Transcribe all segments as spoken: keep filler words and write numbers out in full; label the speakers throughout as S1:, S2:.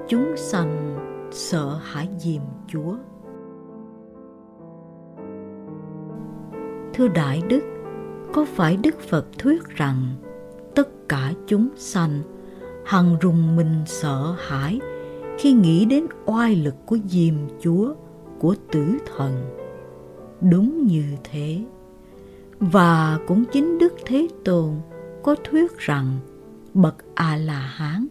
S1: chúng sanh sợ hãi Diêm Chúa. Thưa Đại Đức, có phải Đức Phật thuyết rằng tất cả chúng sanh hằng rùng mình sợ hãi khi nghĩ đến oai lực của Diêm Chúa, của Tử Thần? Đúng như thế. Và cũng chính Đức Thế Tôn có thuyết rằng bậc A-la-hán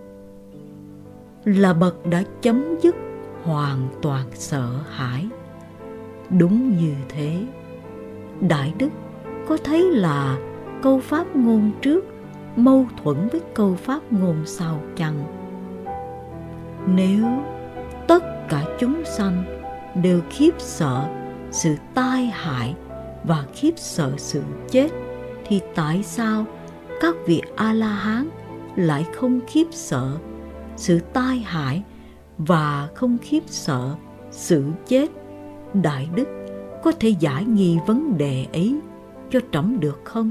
S1: là bậc đã chấm dứt hoàn toàn sợ hãi. Đúng như thế. Đại Đức có thấy là câu pháp ngôn trước mâu thuẫn với câu pháp ngôn sau chăng? Nếu tất cả chúng sanh đều khiếp sợ sự tai hại và khiếp sợ sự chết, thì tại sao các vị A-la-hán lại không khiếp sợ sự tai hại và không khiếp sợ sự chết? Đại Đức có thể giải nghi vấn đề ấy cho trẫm được không?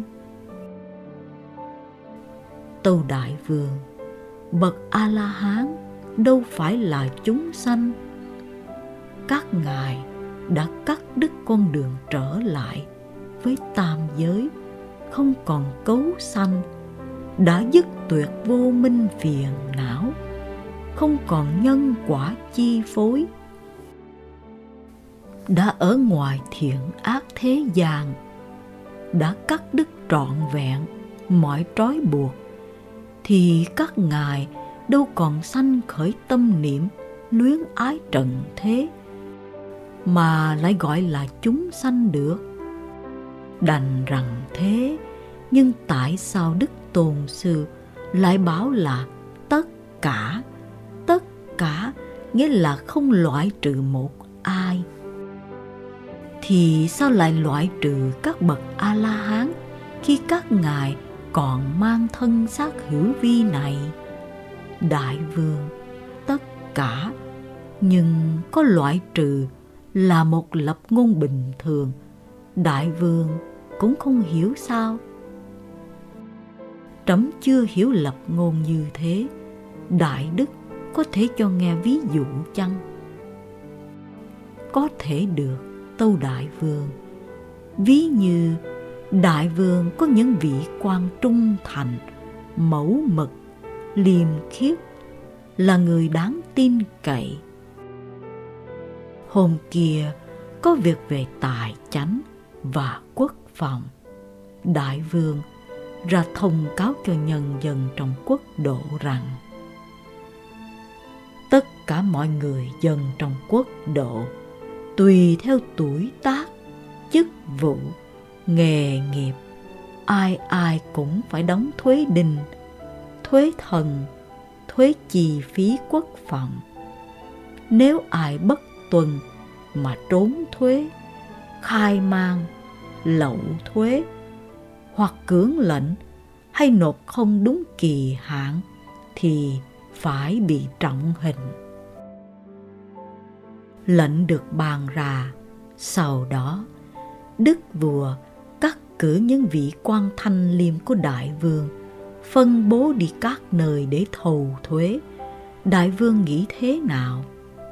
S1: Tâu Đại Vương, bậc A-la-hán đâu phải là chúng sanh. Các ngài đã cắt đứt con đường trở lại với tam giới, không còn cấu sanh, đã dứt tuyệt vô minh phiền não, không còn nhân quả chi phối, đã ở ngoài thiện ác thế gian, đã cắt đứt trọn vẹn mọi trói buộc, thì các ngài đâu còn sanh khởi tâm niệm luyến ái trần thế, mà lại gọi là chúng sanh được. Đành rằng thế, nhưng tại sao Đức Tôn Sư lại bảo là tất cả? Tất cả nghĩa là không loại trừ một ai. Thì sao lại loại trừ các bậc A-la-hán khi các ngài còn mang thân xác hữu vi này? Đại Vương, tất cả, nhưng có loại trừ là một lập ngôn bình thường. Đại Vương cũng không hiểu sao? Trẫm chưa hiểu lập ngôn như thế. Đại Đức có thể cho nghe ví dụ chăng? Có thể được, tâu Đại Vương. Ví như Đại Vương có những vị quan trung thành, mẫu mực, liêm khiết, là người đáng tin cậy. Hôm kia có việc về tài chánh và quốc phòng. Đại Vương ra thông cáo cho nhân dân trong quốc độ rằng tất cả mọi người dân trong quốc độ, tùy theo tuổi tác, chức vụ, nghề nghiệp, ai ai cũng phải đóng thuế đinh, thuế thần, thuế chi phí quốc phòng. Nếu ai bất tuân mà trốn thuế, khai mang, lậu thuế, hoặc cưỡng lệnh hay nộp không đúng kỳ hạn, thì phải bị trọng hình. Lệnh được ban ra, sau đó đức vua cắt cử những vị quan thanh liêm của Đại Vương, phân bố đi các nơi để thầu thuế. Đại Vương nghĩ thế nào?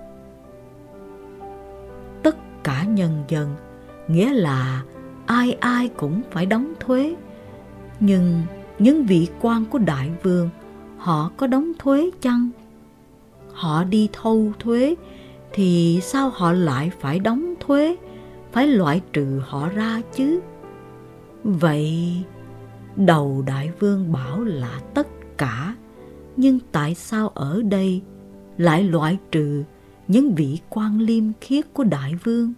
S1: Tất cả nhân dân, nghĩa là ai ai cũng phải đóng thuế. Nhưng những vị quan của Đại Vương, họ có đóng thuế chăng? Họ đi thâu thuế, thì sao họ lại phải đóng thuế, phải loại trừ họ ra chứ? Vậy đầu Đại Vương bảo là tất cả, nhưng tại sao ở đây lại loại trừ những vị quan liêm khiết của Đại Vương?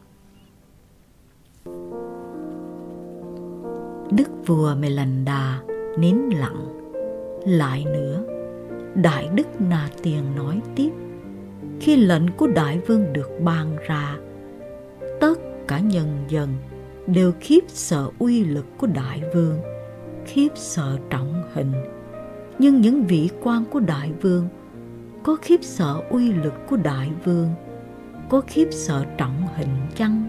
S1: Đức vua Melanda nín lặng. Lại nữa, Đại Đức Na Tiên nói tiếp: khi lệnh của Đại Vương được ban ra, tất cả nhân dân đều khiếp sợ uy lực của Đại Vương, khiếp sợ trọng hình. Nhưng những vị quan của Đại Vương có khiếp sợ uy lực của Đại Vương, có khiếp sợ trọng hình chăng?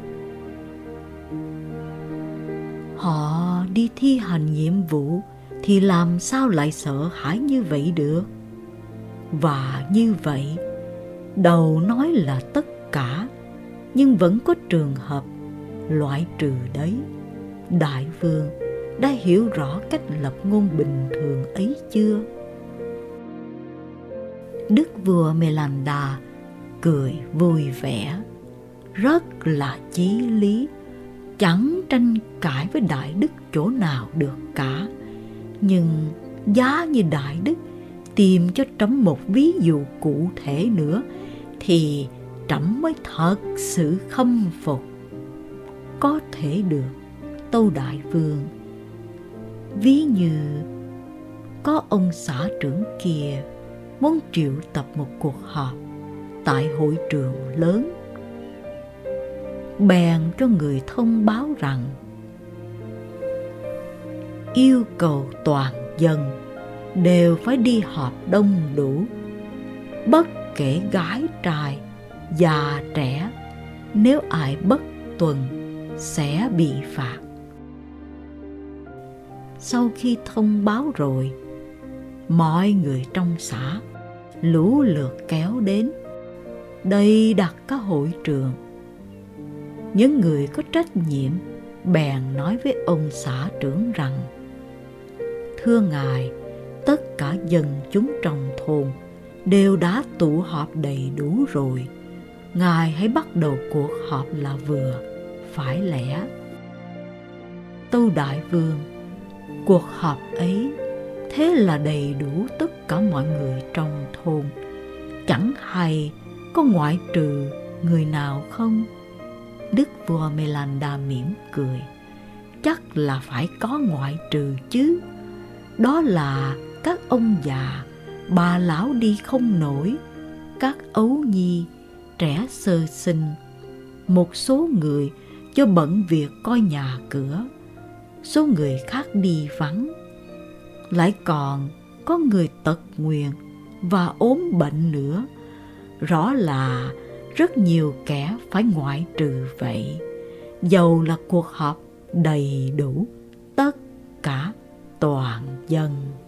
S1: Họ đi thi hành nhiệm vụ thì làm sao lại sợ hãi như vậy được? Và như vậy, đầu nói là tất cả, nhưng vẫn có trường hợp loại trừ đấy. Đại vương đã hiểu rõ cách lập ngôn bình thường ấy chưa? Đức vua Melanda cười vui vẻ, rất là chí lý, chẳng tranh cãi với Đại Đức chỗ nào được cả. Nhưng giá như Đại Đức tìm cho trẫm một ví dụ cụ thể nữa thì trẫm mới thật sự khâm phục. Có thể được, tâu đại vương. Ví như có ông xã trưởng kia muốn triệu tập một cuộc họp tại hội trường lớn, bèn cho người thông báo rằng yêu cầu toàn dân đều phải đi họp đông đủ, bất kể gái trai, già trẻ, nếu ai bất tuân sẽ bị phạt. Sau khi thông báo rồi, mọi người trong xã lũ lượt kéo đến, đầy đặt các hội trường. Những người có trách nhiệm bèn nói với ông xã trưởng rằng: thưa ngài, tất cả dân chúng trong thôn đều đã tụ họp đầy đủ rồi. Ngài hãy bắt đầu cuộc họp là vừa, phải lẽ. Tâu đại vương, cuộc họp ấy thế là đầy đủ tất cả mọi người trong thôn, chẳng hay có ngoại trừ người nào không? Đức vua Melanda mỉm cười, chắc là phải có ngoại trừ chứ. Đó là các ông già, bà lão đi không nổi, các ấu nhi, trẻ sơ sinh, một số người cho bận việc coi nhà cửa, số người khác đi vắng. Lại còn có người tật nguyền và ốm bệnh nữa. Rõ là rất nhiều kẻ phải ngoại trừ vậy, dầu là cuộc họp đầy đủ tất cả toàn dân.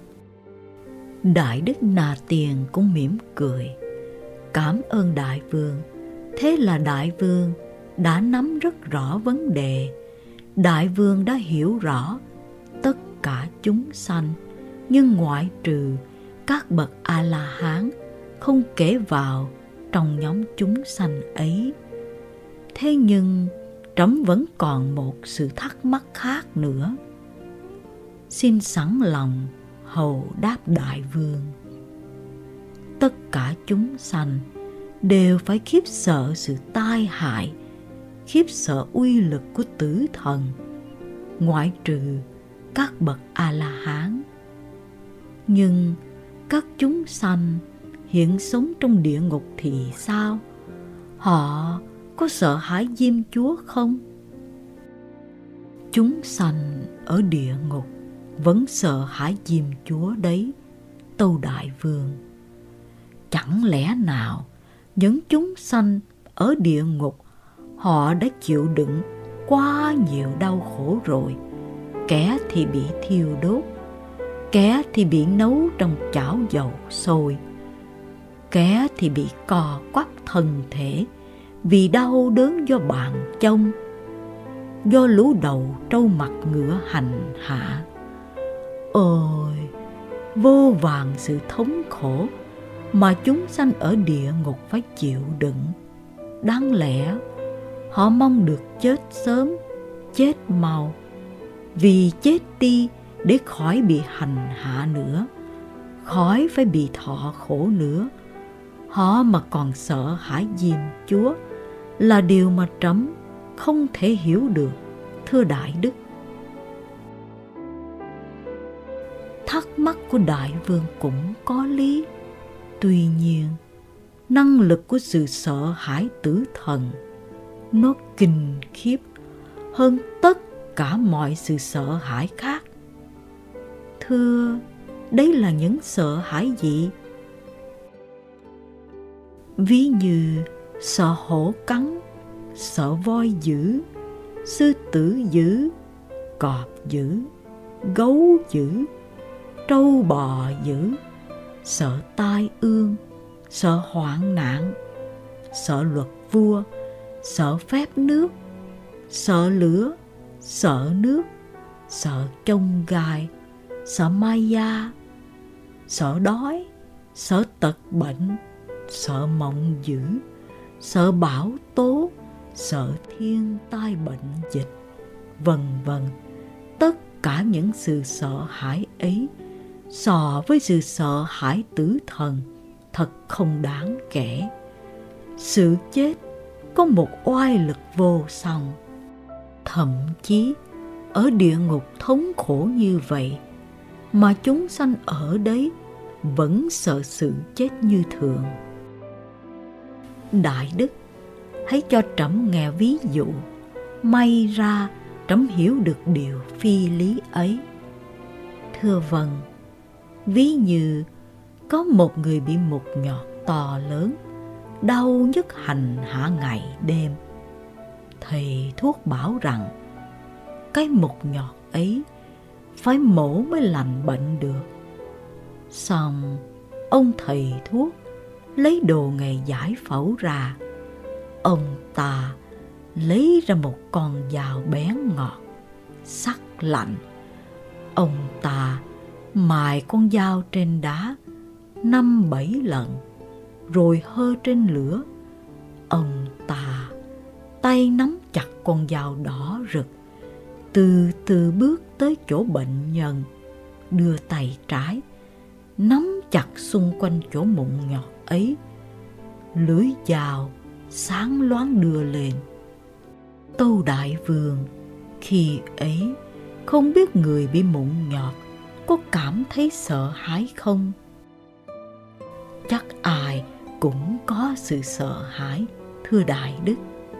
S1: Đại đức Na Tiền cũng mỉm cười, cảm ơn đại vương. Thế là đại vương đã nắm rất rõ vấn đề. Đại vương đã hiểu rõ tất cả chúng sanh, nhưng ngoại trừ các bậc A-la-hán không kể vào trong nhóm chúng sanh ấy. Thế nhưng trẫm vẫn còn một sự thắc mắc khác nữa. Xin sẵn lòng hầu đáp đại vương. Tất cả chúng sanh đều phải khiếp sợ sự tai hại, khiếp sợ uy lực của tử thần, ngoại trừ các bậc A-la-hán. Nhưng các chúng sanh hiện sống trong địa ngục thì sao? Họ có sợ hãi Diêm Chúa không? Chúng sanh ở địa ngục vẫn sợ hãi Diêm Chúa đấy, tâu đại vương. Chẳng lẽ nào những chúng sanh ở địa ngục họ đã chịu đựng quá nhiều đau khổ rồi? Kẻ thì bị thiêu đốt, kẻ thì bị nấu trong chảo dầu sôi, kẻ thì bị co quắp thân thể vì đau đớn do bàn chông, do lũ đầu trâu mặt ngựa hành hạ. Ôi, vô vàn sự thống khổ mà chúng sanh ở địa ngục phải chịu đựng. Đáng lẽ họ mong được chết sớm, chết mau, vì chết đi để khỏi bị hành hạ nữa, khỏi phải bị thọ khổ nữa. Họ mà còn sợ hãi Diêm Chúa là điều mà trẫm không thể hiểu được, thưa đại đức. Thắc mắc của đại vương cũng có lý. Tuy nhiên, năng lực của sự sợ hãi tử thần nó kinh khiếp hơn tất cả mọi sự sợ hãi khác. Thưa, đấy là những sợ hãi gì? Ví như sợ hổ cắn, sợ voi dữ, sư tử dữ, cọp dữ, gấu dữ, trâu bò dữ, sợ tai ương, sợ hoạn nạn, sợ luật vua, sợ phép nước, sợ lửa, sợ nước, sợ chông gai, sợ ma da, sợ đói, sợ tật bệnh, sợ mộng dữ, sợ bão tố, sợ thiên tai bệnh dịch, vân vân. Tất cả những sự sợ hãi ấy so với sự sợ hãi tử thần thật không đáng kể. Sự chết có một oai lực vô song. Thậm chí ở địa ngục thống khổ như vậy mà chúng sanh ở đấy vẫn sợ sự chết như thường. Đại đức, hãy cho trẫm nghe ví dụ, may ra trẫm hiểu được điều phi lý ấy. Thưa vâng, ví như có một người bị mụt nhọt to lớn, đau nhức hành hạ ngày đêm. Thầy thuốc bảo rằng cái mụt nhọt ấy phải mổ mới lành bệnh được. Xong ông thầy thuốc lấy đồ nghề giải phẫu ra. Ông ta lấy ra một con dao bén ngọt, sắc lạnh. Ông ta mài con dao trên đá năm bảy lần, rồi hơ trên lửa. Ông ta tay nắm chặt con dao đỏ rực, từ từ bước tới chỗ bệnh nhân, đưa tay trái nắm chặt xung quanh chỗ mụn nhọt ấy. Lưỡi dao sáng loáng đưa lên. Tâu Đại Vương khi ấy không biết người bị mụn nhọt có cảm thấy sợ hãi không? Chắc ai cũng có sự sợ hãi, thưa Đại Đức.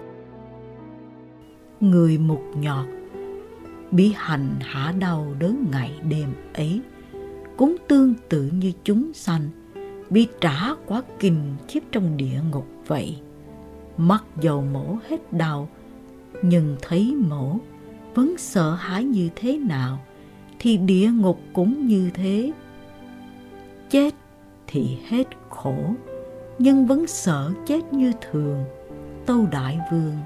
S1: Người mụt nhọt bị hành hạ đau đớn ngày đêm ấy cũng tương tự như chúng sanh bị trả quả kình khiếp trong địa ngục vậy. Mặc dầu mổ hết đau, nhưng thấy mổ vẫn sợ hãi như thế nào thì địa ngục cũng như thế. Chết thì hết khổ, nhưng vẫn sợ chết như thường, Tâu Đại Vương.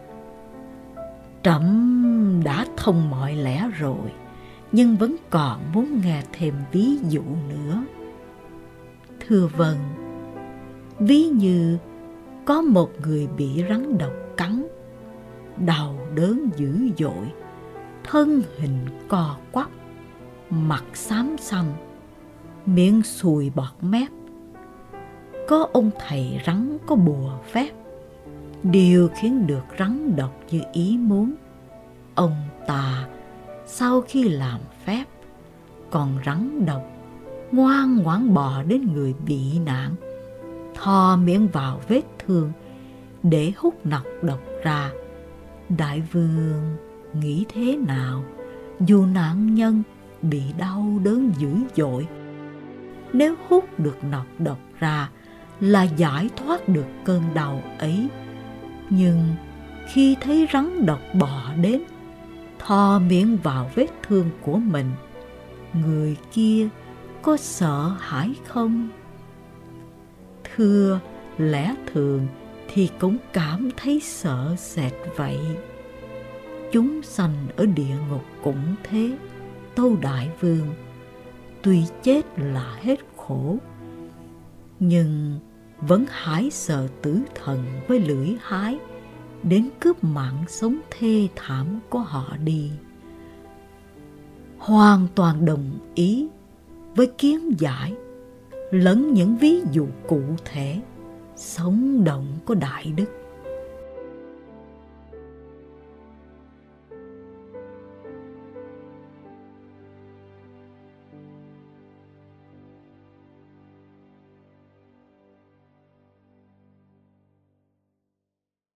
S1: Trẫm đã thông mọi lẽ rồi, nhưng vẫn còn muốn nghe thêm ví dụ nữa. Thưa vâng, ví như có một người bị rắn độc cắn, đau đớn dữ dội, thân hình co quắp, mặt xám xăm, miệng sùi bọt mép. Có ông thầy rắn có bùa phép điều khiến được rắn độc như ý muốn. Ông ta sau khi làm phép, còn rắn độc ngoan ngoãn bò đến người bị nạn, thò miệng vào vết thương để hút nọc độc ra. Đại Vương nghĩ thế nào? Dù nạn nhân bị đau đớn dữ dội, nếu hút được nọc độc ra là giải thoát được cơn đau ấy. Nhưng khi thấy rắn độc bò đến, thò miệng vào vết thương của mình, người kia có sợ hãi không? Thưa, lẽ thường thì cũng cảm thấy sợ sệt vậy. Chúng sanh ở địa ngục cũng thế, Tâu Đại Vương. Tuy chết là hết khổ, nhưng vẫn hãi sợ tử thần với lưỡi hái đến cướp mạng sống thê thảm của họ đi. Hoàn toàn đồng ý với kiến giải lẫn những ví dụ cụ thể sống động của Đại Đức.